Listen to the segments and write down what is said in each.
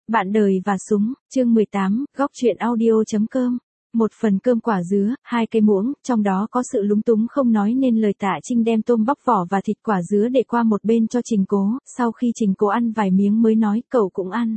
Bạn đời và súng, chương 18, góc truyện audio.com. Một phần cơm quả dứa, 2 cây muỗng, trong đó có sự lúng túng không nói nên lời. Tạ Trinh đem tôm bóc vỏ và thịt quả dứa để qua một bên cho Trình Cố, sau khi Trình Cố ăn vài miếng mới nói, cậu cũng ăn.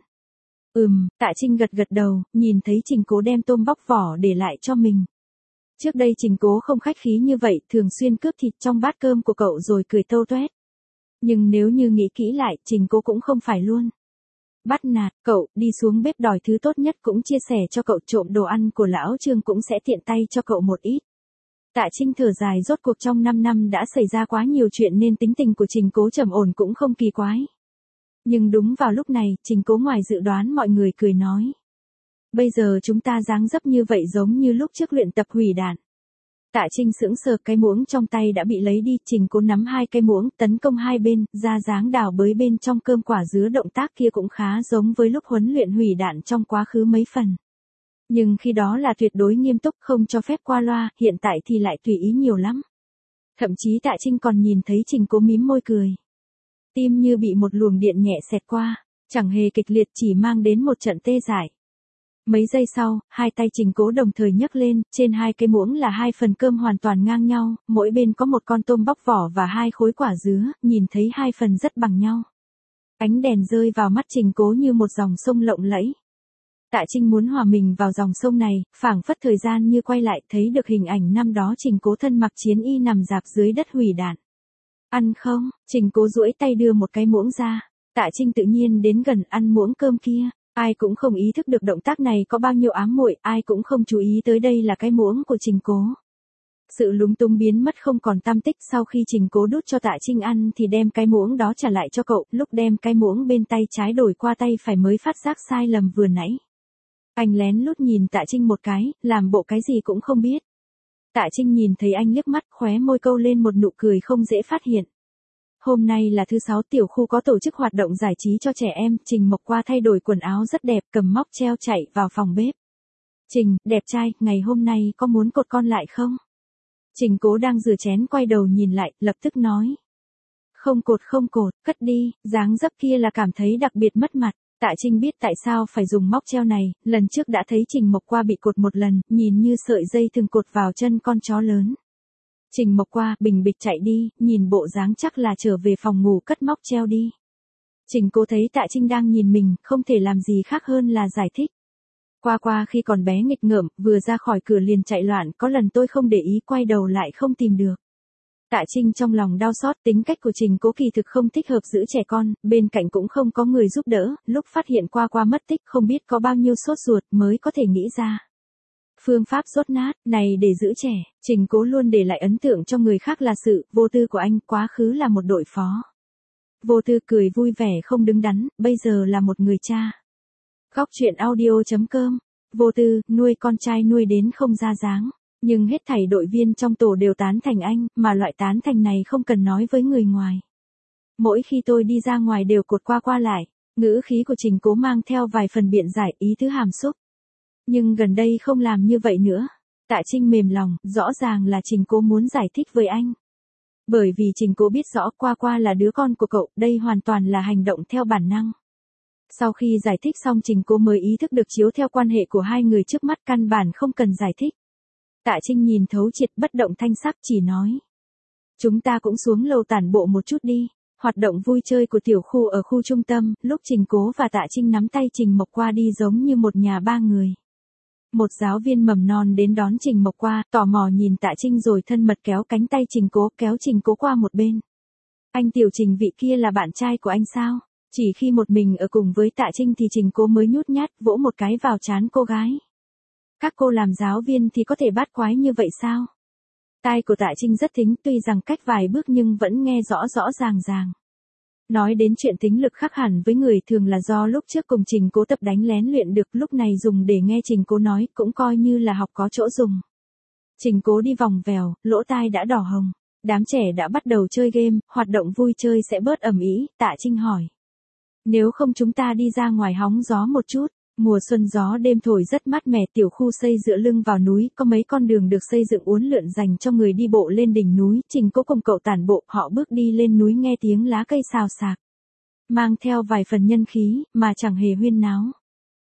Tạ Trinh gật gật đầu, nhìn thấy Trình Cố đem tôm bóc vỏ để lại cho mình. Trước đây Trình Cố không khách khí như vậy, thường xuyên cướp thịt trong bát cơm của cậu rồi cười tâu toét. Nhưng nếu như nghĩ kỹ lại, Trình Cố cũng không phải luôn bắt nạt cậu, đi xuống bếp đòi thứ tốt nhất cũng chia sẻ cho cậu, trộm đồ ăn của lão Trương cũng sẽ tiện tay cho cậu một ít. Tạ Trinh thở dài, rốt cuộc trong 5 năm đã xảy ra quá nhiều chuyện nên tính tình của Trình Cố trầm ổn cũng không kỳ quái. Nhưng đúng vào lúc này, Trình Cố ngoài dự đoán mọi người cười nói. Bây giờ chúng ta dáng dấp như vậy giống như lúc trước luyện tập hủy đạn. Tạ Trinh sững sờ, cái muỗng trong tay đã bị lấy đi, Trình Cố nắm 2 cây muỗng, tấn công hai bên, ra dáng đào bới bên trong cơm quả dứa, động tác kia cũng khá giống với lúc huấn luyện hủy đạn trong quá khứ mấy phần. Nhưng khi đó là tuyệt đối nghiêm túc, không cho phép qua loa, hiện tại thì lại tùy ý nhiều lắm. Thậm chí Tạ Trinh còn nhìn thấy Trình Cố mím môi cười. Tim như bị một luồng điện nhẹ xẹt qua, chẳng hề kịch liệt, chỉ mang đến một trận tê dại. Mấy giây sau, hai tay Trình Cố đồng thời nhấc lên, trên 2 cây muỗng là 2 phần cơm hoàn toàn ngang nhau, mỗi bên có một con tôm bóc vỏ và 2 khối quả dứa, nhìn thấy 2 phần rất bằng nhau. Ánh đèn rơi vào mắt Trình Cố như một dòng sông lộng lẫy. Tạ Trinh muốn hòa mình vào dòng sông này, phảng phất thời gian như quay lại, thấy được hình ảnh năm đó Trình Cố thân mặc chiến y nằm rạp dưới đất hủy đạn. Ăn không? Trình Cố duỗi tay đưa một cái muỗng ra. Tạ Trinh tự nhiên đến gần ăn muỗng cơm kia. Ai cũng không ý thức được động tác này có bao nhiêu ám muội, ai cũng không chú ý tới đây là cái muỗng của Trình Cố. Sự lúng túng biến mất không còn tăm tích, sau khi Trình Cố đút cho Tạ Trinh ăn thì đem cái muỗng đó trả lại cho cậu, lúc đem cái muỗng bên tay trái đổi qua tay phải mới phát giác sai lầm vừa nãy. Anh lén lút nhìn Tạ Trinh một cái, làm bộ cái gì cũng không biết. Tạ Trinh nhìn thấy anh liếc mắt, khóe môi câu lên một nụ cười không dễ phát hiện. Hôm nay là thứ 6, tiểu khu có tổ chức hoạt động giải trí cho trẻ em, Trình Mộc Qua thay đổi quần áo rất đẹp, cầm móc treo chạy vào phòng bếp. Trình, đẹp trai, ngày hôm nay có muốn cột con lại không? Trình Cố đang rửa chén quay đầu nhìn lại, lập tức nói. Không cột, cất đi, dáng dấp kia là cảm thấy đặc biệt mất mặt. Tạ Trinh biết tại sao phải dùng móc treo này, lần trước đã thấy Trình Mộc Qua bị cột một lần, nhìn như sợi dây thường cột vào chân con chó lớn. Trình Mộc Qua bình bịch chạy đi, nhìn bộ dáng chắc là trở về phòng ngủ cất móc treo đi. Trình Cố thấy Tạ Trinh đang nhìn mình, không thể làm gì khác hơn là giải thích. Qua khi còn bé nghịch ngợm, vừa ra khỏi cửa liền chạy loạn, có lần tôi không để ý, quay đầu lại không tìm được. Tạ Trinh trong lòng đau xót, tính cách của Trình Cố kỳ thực không thích hợp giữ trẻ con, bên cạnh cũng không có người giúp đỡ, lúc phát hiện Qua mất tích không biết có bao nhiêu sốt ruột mới có thể nghĩ ra phương pháp dốt nát này để giữ trẻ. Trình Cố luôn để lại ấn tượng cho người khác là sự vô tư của anh, quá khứ là một đội phó vô tư, cười vui vẻ không đứng đắn, bây giờ là một người cha. Góc truyện audio.com. Vô tư, nuôi con trai nuôi đến không ra dáng, nhưng hết thảy đội viên trong tổ đều tán thành anh, mà loại tán thành này không cần nói với người ngoài. Mỗi khi tôi đi ra ngoài đều cột Qua lại. Ngữ khí của Trình Cố mang theo vài phần biện giải, ý tứ hàm xúc. Nhưng gần đây không làm như vậy nữa. Tạ Trinh mềm lòng, rõ ràng là Trình Cố muốn giải thích với anh. Bởi vì Trình Cố biết rõ Qua là đứa con của cậu, đây hoàn toàn là hành động theo bản năng. Sau khi giải thích xong Trình Cố mới ý thức được chiếu theo quan hệ của hai người trước mắt căn bản không cần giải thích. Tạ Trinh nhìn thấu triệt, bất động thanh sắc, chỉ nói. Chúng ta cũng xuống lầu tản bộ một chút đi. Hoạt động vui chơi của tiểu khu ở khu trung tâm, lúc Trình Cố và Tạ Trinh nắm tay Trình Mộc Qua đi giống như một nhà ba người. Một giáo viên mầm non đến đón Trình Mộc Qua, tò mò nhìn Tạ Trinh rồi thân mật kéo cánh tay Trình Cố, kéo Trình Cố qua một bên. Anh tiểu Trình, vị kia là bạn trai của anh sao? Chỉ khi một mình ở cùng với Tạ Trinh thì Trình Cố mới nhút nhát, vỗ một cái vào trán cô gái. Các cô làm giáo viên thì có thể bát quái như vậy sao? Tai của Tạ Trinh rất thính, tuy rằng cách vài bước nhưng vẫn nghe rõ ràng. Nói đến chuyện tính lực khác hẳn với người thường là do lúc trước cùng Trình Cố tập đánh lén luyện được, lúc này dùng để nghe Trình Cố nói, cũng coi như là học có chỗ dùng. Trình Cố đi vòng vèo, lỗ tai đã đỏ hồng. Đám trẻ đã bắt đầu chơi game, hoạt động vui chơi sẽ bớt ầm ĩ. Tạ Trinh hỏi. Nếu không chúng ta đi ra ngoài hóng gió một chút. Mùa xuân gió đêm thổi rất mát mẻ, tiểu khu xây dựa lưng vào núi, có mấy con đường được xây dựng uốn lượn dành cho người đi bộ lên đỉnh núi. Trình Cố cùng cậu tản bộ, họ bước đi lên núi nghe tiếng lá cây xào xạc, mang theo vài phần nhân khí, mà chẳng hề huyên náo.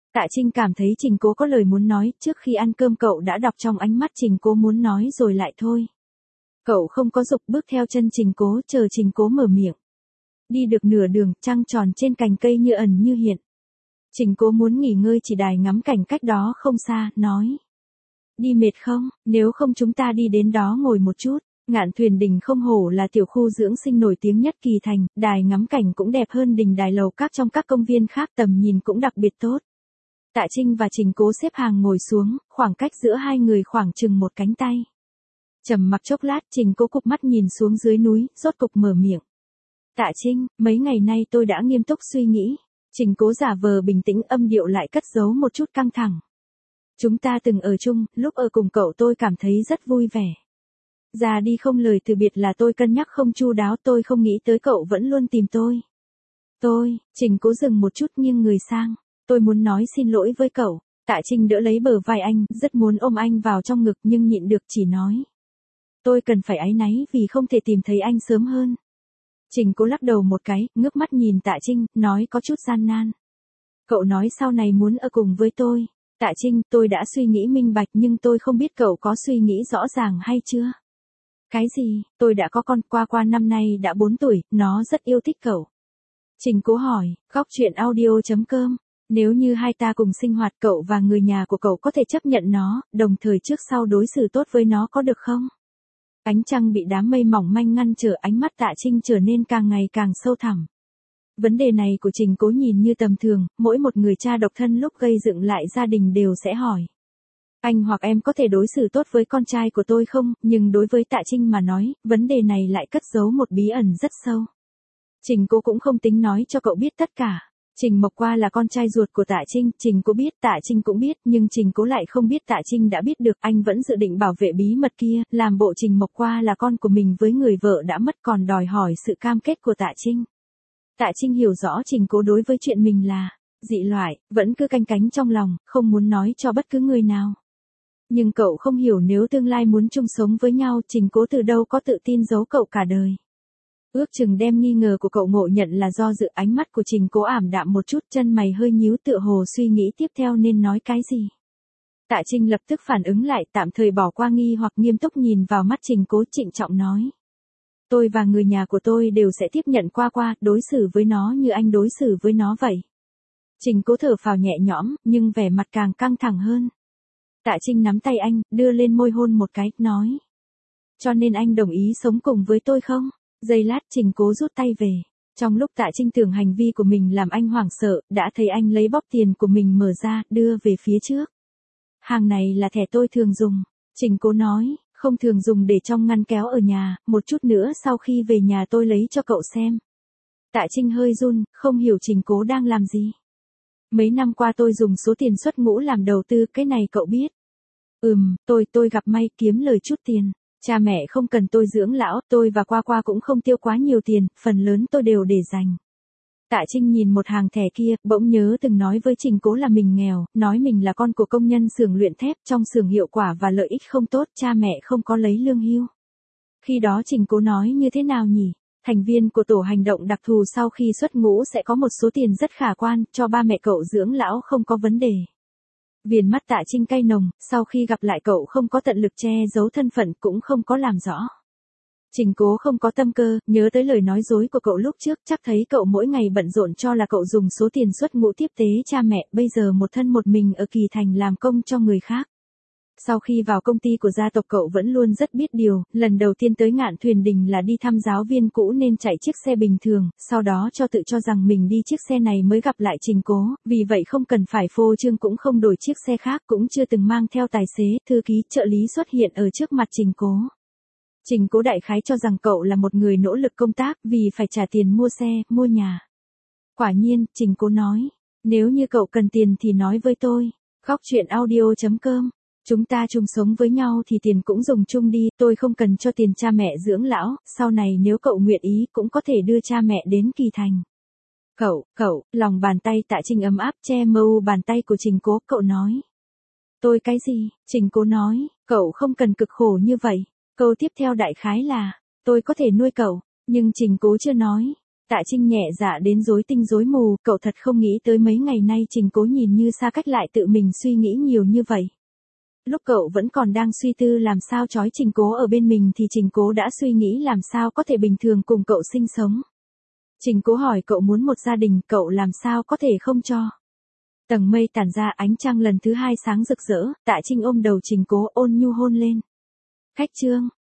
Tạ Trinh cảm thấy Trình Cố có lời muốn nói, trước khi ăn cơm cậu đã đọc trong ánh mắt Trình Cố muốn nói rồi lại thôi. Cậu không có dục bước theo chân Trình Cố, chờ Trình Cố mở miệng. Đi được nửa đường, trăng tròn trên cành cây như ẩn như hiện. Trình Cố muốn nghỉ ngơi chỉ đài ngắm cảnh cách đó không xa, nói. Đi mệt không, nếu không chúng ta đi đến đó ngồi một chút. Ngạn Thuyền Đình không hổ là tiểu khu dưỡng sinh nổi tiếng nhất Kỳ Thành, đài ngắm cảnh cũng đẹp hơn đình đài lầu các trong các công viên khác, tầm nhìn cũng đặc biệt tốt. Tạ Trinh và Trình Cố xếp hàng ngồi xuống, khoảng cách giữa hai người khoảng chừng một cánh tay. Trầm mặc chốc lát, Trình Cố cụp mắt nhìn xuống dưới núi, rốt cục mở miệng. Tạ Trinh, mấy ngày nay tôi đã nghiêm túc suy nghĩ. Trình Cố giả vờ bình tĩnh, âm điệu lại cất giấu một chút căng thẳng. Chúng ta từng ở chung, lúc ở cùng cậu tôi cảm thấy rất vui vẻ. Già đi không lời từ biệt là tôi cân nhắc không chu đáo, tôi không nghĩ tới cậu vẫn luôn tìm tôi. Trình Cố dừng một chút nghiêng người sang. Tôi muốn nói xin lỗi với cậu. Tạ Trinh đỡ lấy bờ vai anh, rất muốn ôm anh vào trong ngực nhưng nhịn được chỉ nói. Tôi cần phải áy náy vì không thể tìm thấy anh sớm hơn. Trình Cố lắc đầu một cái, ngước mắt nhìn Tạ Trinh, nói có chút gian nan. Cậu nói sau này muốn ở cùng với tôi. Tạ Trinh, tôi đã suy nghĩ minh bạch nhưng tôi không biết cậu có suy nghĩ rõ ràng hay chưa. Cái gì, tôi đã có con, qua năm nay đã 4 tuổi, nó rất yêu thích cậu. Trình Cố hỏi, góc chuyện audio.com. Nếu như hai ta cùng sinh hoạt, cậu và người nhà của cậu có thể chấp nhận nó, đồng thời trước sau đối xử tốt với nó có được không? Ánh trăng bị đám mây mỏng manh ngăn trở, ánh mắt Tạ Trinh trở nên càng ngày càng sâu thẳm. Vấn đề này của Trình Cố nhìn như tầm thường, mỗi một người cha độc thân lúc gây dựng lại gia đình đều sẽ hỏi. Anh hoặc em có thể đối xử tốt với con trai của tôi không? Nhưng đối với Tạ Trinh mà nói, vấn đề này lại cất giấu một bí ẩn rất sâu. Trình Cố cũng không tính nói cho cậu biết tất cả. Trình Mộc Qua là con trai ruột của Tạ Trinh, Trình Cố biết, Tạ Trinh cũng biết, nhưng Trình Cố lại không biết Tạ Trinh đã biết được, anh vẫn dự định bảo vệ bí mật kia, làm bộ Trình Mộc Qua là con của mình với người vợ đã mất còn đòi hỏi sự cam kết của Tạ Trinh. Tạ Trinh hiểu rõ Trình Cố đối với chuyện mình là dị loại, vẫn cứ canh cánh trong lòng, không muốn nói cho bất cứ người nào. Nhưng cậu không hiểu nếu tương lai muốn chung sống với nhau, Trình Cố từ đâu có tự tin giấu cậu cả đời. Ước chừng đem nghi ngờ của cậu ngộ nhận là do dự, ánh mắt của Trình Cố ảm đạm một chút, chân mày hơi nhíu tựa hồ suy nghĩ tiếp theo nên nói cái gì. Tạ Trinh lập tức phản ứng lại, tạm thời bỏ qua nghi hoặc nghiêm túc nhìn vào mắt Trình Cố, trịnh trọng nói. Tôi và người nhà của tôi đều sẽ tiếp nhận qua, đối xử với nó như anh đối xử với nó vậy. Trình Cố thở phào nhẹ nhõm, nhưng vẻ mặt càng căng thẳng hơn. Tạ Trinh nắm tay anh, đưa lên môi hôn một cái, nói. Cho nên anh đồng ý sống cùng với tôi không? Giây lát Trình Cố rút tay về. Trong lúc Tạ Trinh tưởng hành vi của mình làm anh hoảng sợ, đã thấy anh lấy bóp tiền của mình mở ra, đưa về phía trước. Hàng này là thẻ tôi thường dùng. Trình Cố nói, không thường dùng để trong ngăn kéo ở nhà, một chút nữa sau khi về nhà tôi lấy cho cậu xem. Tạ Trinh hơi run, không hiểu Trình Cố đang làm gì. Mấy năm qua tôi dùng số tiền xuất ngũ làm đầu tư, cái này cậu biết. Tôi gặp may kiếm lời chút tiền. Cha mẹ không cần tôi dưỡng lão, tôi và qua cũng không tiêu quá nhiều tiền, phần lớn tôi đều để dành. Tạ Trinh nhìn một hàng thẻ kia, bỗng nhớ từng nói với Trình Cố là mình nghèo, nói mình là con của công nhân xưởng luyện thép, trong xưởng hiệu quả và lợi ích không tốt, cha mẹ không có lấy lương hưu. Khi đó Trình Cố nói như thế nào nhỉ? Thành viên của tổ hành động đặc thù sau khi xuất ngũ sẽ có một số tiền rất khả quan, cho ba mẹ cậu dưỡng lão không có vấn đề. Viền mắt Tạ Trinh cay nồng, sau khi gặp lại cậu không có tận lực che giấu thân phận, cũng không có làm rõ. Trình Cố không có tâm cơ, nhớ tới lời nói dối của cậu lúc trước, chắc thấy cậu mỗi ngày bận rộn cho là cậu dùng số tiền xuất ngũ tiếp tế cha mẹ, bây giờ một thân một mình ở Kỳ Thành làm công cho người khác. Sau khi vào công ty của gia tộc cậu vẫn luôn rất biết điều, lần đầu tiên tới Ngạn Thuyền Đình là đi thăm giáo viên cũ nên chạy chiếc xe bình thường, sau đó tự cho rằng mình đi chiếc xe này mới gặp lại Trình Cố, vì vậy không cần phải phô trương cũng không đổi chiếc xe khác, cũng chưa từng mang theo tài xế, thư ký, trợ lý xuất hiện ở trước mặt Trình Cố. Trình Cố đại khái cho rằng cậu là một người nỗ lực công tác vì phải trả tiền mua xe, mua nhà. Quả nhiên, Trình Cố nói, nếu như cậu cần tiền thì nói với tôi. Góc chuyện audio.com. Chúng ta chung sống với nhau thì tiền cũng dùng chung đi, tôi không cần cho tiền cha mẹ dưỡng lão, sau này nếu cậu nguyện ý cũng có thể đưa cha mẹ đến Kỳ Thành. Cậu, lòng bàn tay Tạ Trinh ấm áp che mâu bàn tay của Trình Cố, cậu nói. Tôi cái gì? Trình Cố nói, cậu không cần cực khổ như vậy. Câu tiếp theo đại khái là, tôi có thể nuôi cậu, nhưng Trình Cố chưa nói. Tạ Trinh nhẹ dạ đến rối tinh rối mù, cậu thật không nghĩ tới mấy ngày nay Trình Cố nhìn như xa cách lại tự mình suy nghĩ nhiều như vậy. Lúc cậu vẫn còn đang suy tư làm sao trói Trình Cố ở bên mình thì Trình Cố đã suy nghĩ làm sao có thể bình thường cùng cậu sinh sống. Trình Cố hỏi cậu muốn một gia đình, cậu làm sao có thể không cho. Tầng mây tản ra, ánh trăng lần thứ hai sáng rực rỡ, Tạ Trinh ôm đầu Trình Cố ôn nhu hôn lên. Khách trương.